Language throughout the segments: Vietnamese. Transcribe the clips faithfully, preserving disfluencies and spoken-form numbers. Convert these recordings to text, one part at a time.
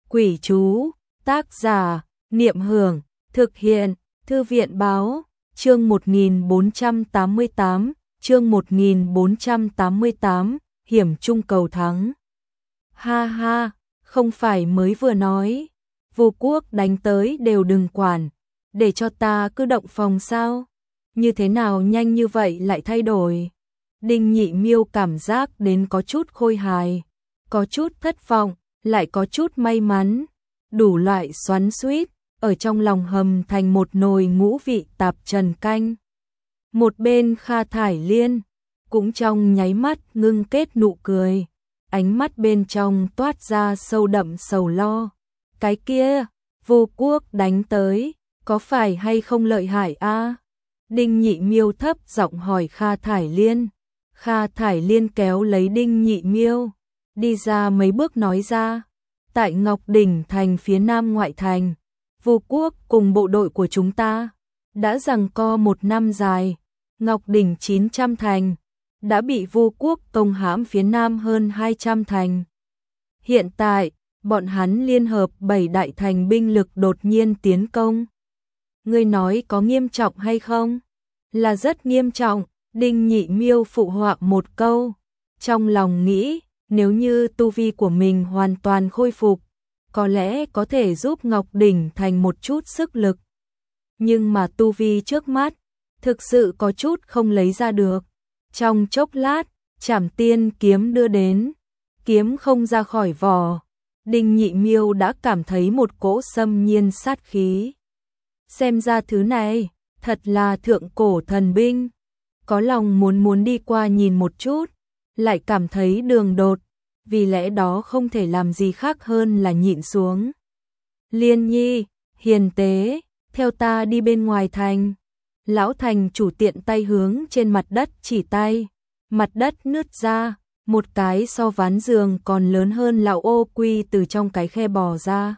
Quỷ chú, tác giả, Niệm Hưởng, thực hiện, Thư viện báo, chương một nghìn bốn trăm tám mươi tám, chương một nghìn bốn trăm tám mươi tám, hiểm trung cầu thắng. Ha ha, không phải mới vừa nói, Vu Quốc đánh tới đều đừng quản, để cho ta cứ động phòng sao? Như thế nào nhanh như vậy lại thay đổi? Đinh Nhị Miêu cảm giác đến có chút khôi hài, có chút thất vọng, lại có chút may mắn, đủ loại xoắn xuýt ở trong lòng hầm thành một nồi ngũ vị tạp trần canh. Một bên Kha Thải Liên cũng trong nháy mắt ngưng kết nụ cười, ánh mắt bên trong toát ra sâu đậm sầu lo. Cái kia, Vu Quốc đánh tới, có phải hay không lợi hại a? Đinh Nhị Miêu thấp giọng hỏi Kha Thải Liên. Kha Thải Liên kéo lấy Đinh Nhị Miêu, đi ra mấy bước nói ra, tại Ngọc Đỉnh thành phía nam ngoại thành, Vu Quốc cùng bộ đội của chúng ta đã giằng co một năm dài, Ngọc Đỉnh chín trăm thành đã bị Vu Quốc công hãm phía nam hơn hai trăm thành. Hiện tại, bọn hắn liên hợp bảy đại thành binh lực đột nhiên tiến công. Ngươi nói có nghiêm trọng hay không? Là rất nghiêm trọng, Đinh Nhị Miêu phụ họa một câu, trong lòng nghĩ, nếu như tu vi của mình hoàn toàn khôi phục, có lẽ có thể giúp Ngọc Đỉnh thành một chút sức lực. Nhưng mà tu vi trước mắt, thực sự có chút không lấy ra được. Trong chốc lát, Trảm Tiên kiếm đưa đến, kiếm không ra khỏi vỏ, Đinh Nhị Miêu đã cảm thấy một cỗ xâm nhiên sát khí. Xem ra thứ này, thật là thượng cổ thần binh, có lòng muốn muốn đi qua nhìn một chút, lại cảm thấy đường đột, vì lẽ đó không thể làm gì khác hơn là nhịn xuống. Liên Nhi, hiền tế, theo ta đi bên ngoài thành. Lão thành chủ tiện tay hướng trên mặt đất chỉ tay, mặt đất nứt ra, một cái so ván giường còn lớn hơn lão ô quy từ trong cái khe bò ra.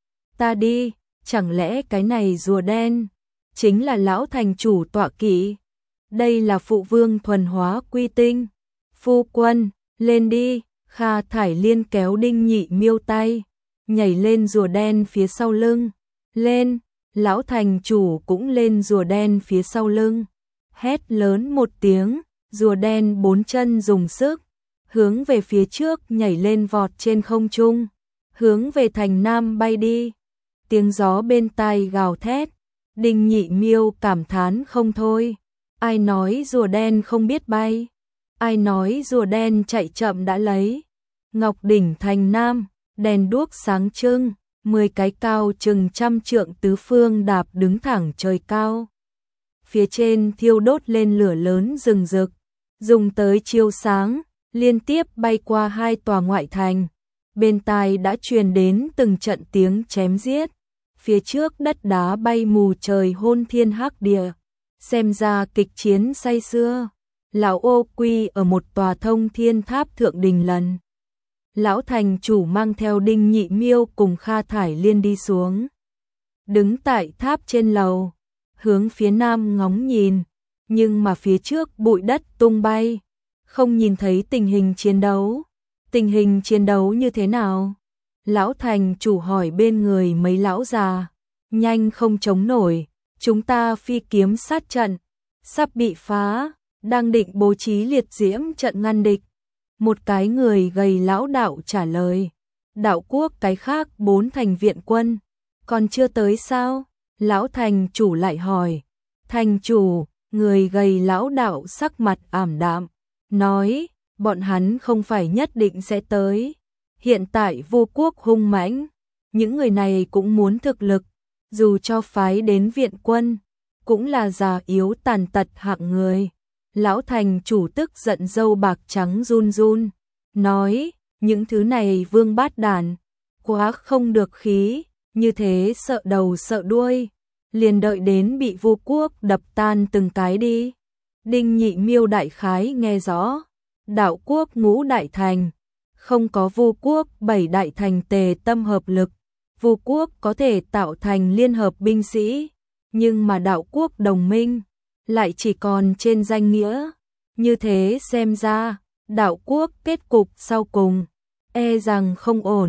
Ta đi, chẳng lẽ cái này rùa đen chính là lão thành chủ tọa kỵ? Đây là phụ vương thuần hóa quy tinh. Phu quân, lên đi. Kha Thải Liên kéo Đinh Nhị Miêu tay, nhảy lên rùa đen phía sau lưng. Lên, lão thành chủ cũng lên rùa đen phía sau lưng. Hét lớn một tiếng, rùa đen bốn chân dùng sức, hướng về phía trước nhảy lên vọt trên không trung, hướng về thành nam bay đi. Tiếng gió bên tai gào thét, Đinh Nhị Miêu cảm thán không thôi. Ai nói rùa đen không biết bay? Ai nói rùa đen chạy chậm đã lấy? Ngọc Đỉnh thành nam, đèn đuốc sáng trưng, mười cái cao chừng trăm trượng tứ phương đạp đứng thẳng trời cao. Phía trên thiêu đốt lên lửa lớn rừng rực, dùng tới chiếu sáng, liên tiếp bay qua hai tòa ngoại thành. Bên tai đã truyền đến từng trận tiếng chém giết, phía trước đất đá bay mù trời hôn thiên hắc địa. Xem ra kịch chiến say xưa. Lão ô quy ở một tòa thông thiên tháp thượng đình lần. Lão thành chủ mang theo Đinh Nhị Miêu cùng Kha Thải Liên đi xuống. Đứng tại tháp trên lầu, hướng phía nam ngóng nhìn, nhưng mà phía trước bụi đất tung bay, không nhìn thấy tình hình chiến đấu. Tình hình chiến đấu như thế nào? Lão thành chủ hỏi bên người mấy lão già. Nhanh không chống nổi, chúng ta phi kiếm sát trận, sắp bị phá, đang định bố trí liệt diễm trận ngăn địch. Một cái người gầy lão đạo trả lời. Đạo quốc cái khác bốn thành viện quân, còn chưa tới sao? Lão thành chủ lại hỏi. Thành chủ, người gầy lão đạo sắc mặt ảm đạm, nói, bọn hắn không phải nhất định sẽ tới. Hiện tại Vu Quốc hung mãnh, những người này cũng muốn thực lực, dù cho phái đến viện quân, cũng là già yếu tàn tật hạng người. Lão thành chủ tức giận râu bạc trắng run run, nói, những thứ này vương bát đàn, quá không được khí, như thế sợ đầu sợ đuôi, liền đợi đến bị Vu Quốc đập tan từng cái đi. Đinh Nhị Miêu đại khái nghe rõ, đạo quốc ngũ đại thành, không có Vu Quốc bảy đại thành tề tâm hợp lực, Vu Quốc có thể tạo thành liên hợp binh sĩ, nhưng mà đạo quốc đồng minh lại chỉ còn trên danh nghĩa. Như thế xem ra, đạo quốc kết cục sau cùng e rằng không ổn.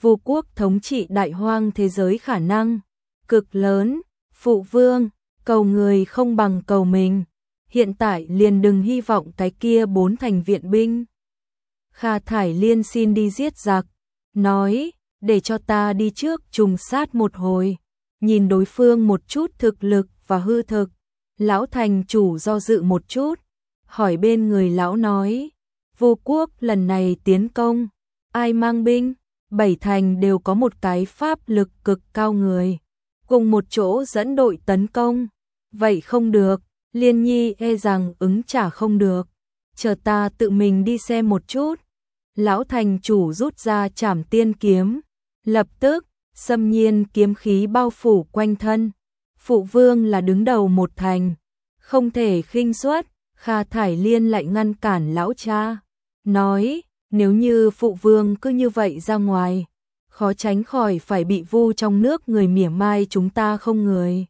Vu quốc thống trị đại hoang thế giới khả năng cực lớn, phụ vương, cầu người không bằng cầu mình, hiện tại liền đừng hy vọng cái kia bốn thành viện binh. Kha Thải Liên xin đi giết giặc, nói, để cho ta đi trước trùng sát một hồi, nhìn đối phương một chút thực lực và hư thực. Lão thành chủ do dự một chút, hỏi bên người lão nói, Vu quốc lần này tiến công, ai mang binh? Bảy thành đều có một cái pháp lực cực cao người, cùng một chỗ dẫn đội tấn công. Vậy không được, Liên Nhi e rằng ứng trả không được, chờ ta tự mình đi xem một chút. Lão thành chủ rút ra Trảm Tiên kiếm, lập tức, xâm nhiên kiếm khí bao phủ quanh thân. Phụ vương là đứng đầu một thành, không thể khinh suất. Kha Thải Liên lại ngăn cản lão cha, nói, nếu như phụ vương cứ như vậy ra ngoài, khó tránh khỏi phải bị Vu trong nước người mỉa mai chúng ta không người.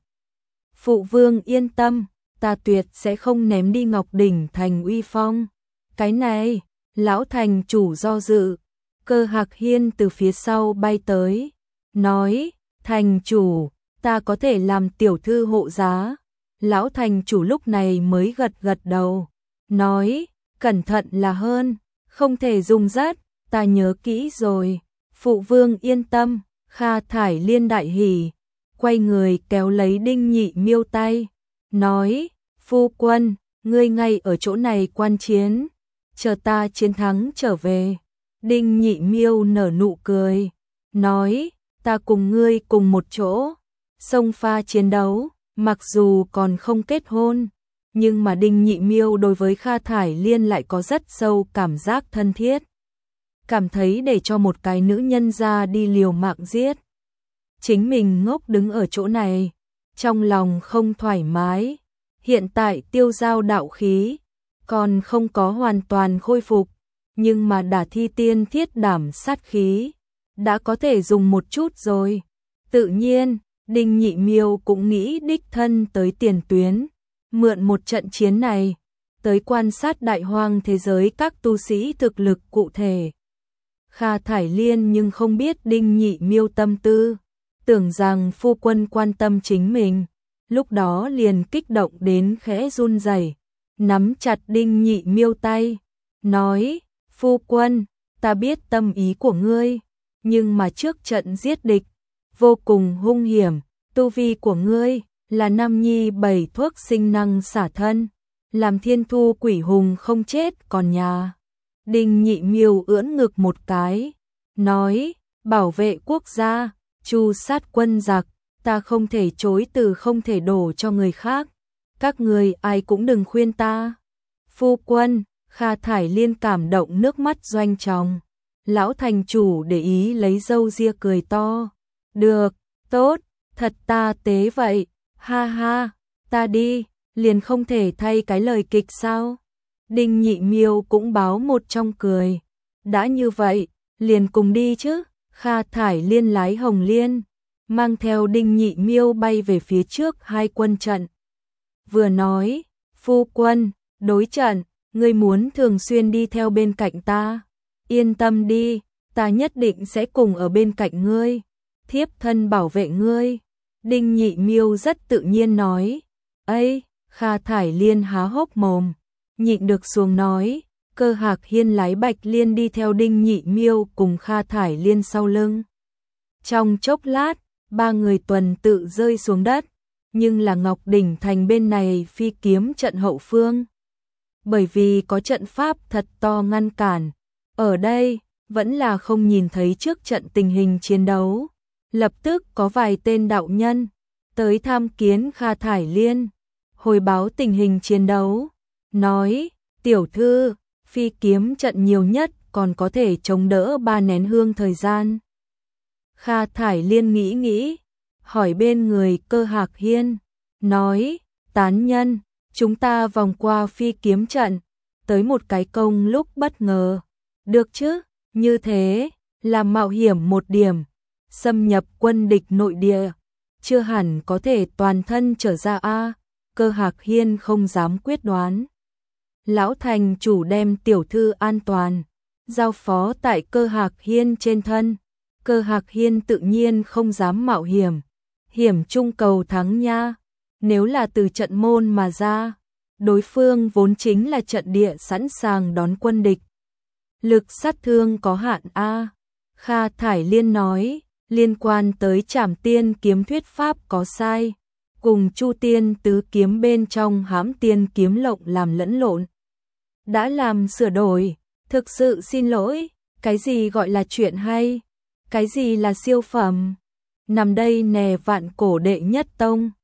Phụ vương yên tâm, ta tuyệt sẽ không ném đi Ngọc Đỉnh thành uy phong. Cái này, lão thành chủ do dự. Cơ Hạc Hiên từ phía sau bay tới, nói, thành chủ, ta có thể làm tiểu thư hộ giá. Lão thành chủ lúc này mới gật gật đầu, nói, cẩn thận là hơn, không thể dùng rất, ta nhớ kỹ rồi. Phụ vương yên tâm. Kha Thải Liên đại hỉ, quay người kéo lấy Đinh Nhị Miêu tay, nói, phu quân, ngươi ngay ở chỗ này quan chiến, chờ ta chiến thắng trở về. Đinh Nhị Miêu nở nụ cười, nói, ta cùng ngươi cùng một chỗ, xông pha chiến đấu, mặc dù còn không kết hôn, nhưng mà Đinh Nhị Miêu đối với Kha Thải Liên lại có rất sâu cảm giác thân thiết. Cảm thấy để cho một cái nữ nhân ra đi liều mạng giết, chính mình ngốc đứng ở chỗ này, trong lòng không thoải mái. Hiện tại tiêu giao đạo khí còn không có hoàn toàn khôi phục, nhưng mà đả thi tiên thiết đảm sát khí đã có thể dùng một chút rồi. Tự nhiên, Đinh Nhị Miêu cũng nghĩ đích thân tới tiền tuyến, mượn một trận chiến này, tới quan sát đại hoang thế giới các tu sĩ thực lực cụ thể. Kha Thải Liên nhưng không biết Đinh Nhị Miêu tâm tư, tưởng rằng phu quân quan tâm chính mình, lúc đó liền kích động đến khẽ run rẩy, nắm chặt Đinh Nhị Miêu tay, nói, phu quân, ta biết tâm ý của ngươi, nhưng mà trước trận giết địch, vô cùng hung hiểm, tu vi của ngươi là nam nhi bảy thuốc sinh năng xả thân, làm thiên thu quỷ hùng không chết còn nhà. Đinh Nhị Miêu ưỡn ngực một cái, nói, bảo vệ quốc gia, tru sát quân giặc, ta không thể chối từ, không thể đổ cho người khác. Các người ai cũng đừng khuyên ta. Phu quân, Kha Thải Liên cảm động nước mắt doanh tròng. Lão thành chủ để ý lấy râu ria cười to. Được, tốt, thật ta tế vậy, ha ha, ta đi, liền không thể thay cái lời kịch sao? Đinh Nhị Miêu cũng báo một trong cười. Đã như vậy, liền cùng đi chứ. Kha Thải Liên lái Hồng Liên, mang theo Đinh Nhị Miêu bay về phía trước hai quân trận. Vừa nói, phu quân, đối trận, ngươi muốn thường xuyên đi theo bên cạnh ta. Yên tâm đi, ta nhất định sẽ cùng ở bên cạnh ngươi, thiếp thân bảo vệ ngươi. Đinh Nhị Miêu rất tự nhiên nói. Ây, Kha Thải Liên há hốc mồm, nhịn được xuống nói. Cơ Hạc Hiên lái Bạch Liên đi theo Đinh Nhị Miêu cùng Kha Thải Liên sau lưng. Trong chốc lát, ba người tuần tự rơi xuống đất, nhưng là Ngọc Đỉnh thành bên này phi kiếm trận hậu phương. Bởi vì có trận pháp thật to ngăn cản, ở đây vẫn là không nhìn thấy trước trận tình hình chiến đấu. Lập tức có vài tên đạo nhân tới tham kiến Kha Thải Liên, hồi báo tình hình chiến đấu, nói, tiểu thư, phi kiếm trận nhiều nhất còn có thể chống đỡ ba nén hương thời gian. Kha Thải Liên nghĩ nghĩ, hỏi bên người Cơ Hạc Hiên, nói, tán nhân, chúng ta vòng qua phi kiếm trận, tới một cái công lúc bất ngờ, được chứ? Như thế, làm mạo hiểm một điểm, xâm nhập quân địch nội địa, chưa hẳn có thể toàn thân trở ra a. Cơ Hạc Hiên không dám quyết đoán. Lão thành chủ đem tiểu thư an toàn giao phó tại Cơ Hạc Hiên trên thân, Cơ Hạc Hiên tự nhiên không dám mạo hiểm, hiểm trung cầu thắng nha. Nếu là từ trận môn mà ra, đối phương vốn chính là trận địa sẵn sàng đón quân địch. Lực sát thương có hạn a. Kha Thải Liên nói, liên quan tới Trảm Tiên kiếm thuyết pháp có sai, cùng Chu Tiên tứ kiếm bên trong Hãm Tiên kiếm lộng làm lẫn lộn. Đã làm sửa đổi, thực sự xin lỗi, cái gì gọi là chuyện hay, cái gì là siêu phẩm. Nằm đây nè vạn cổ đệ nhất tông.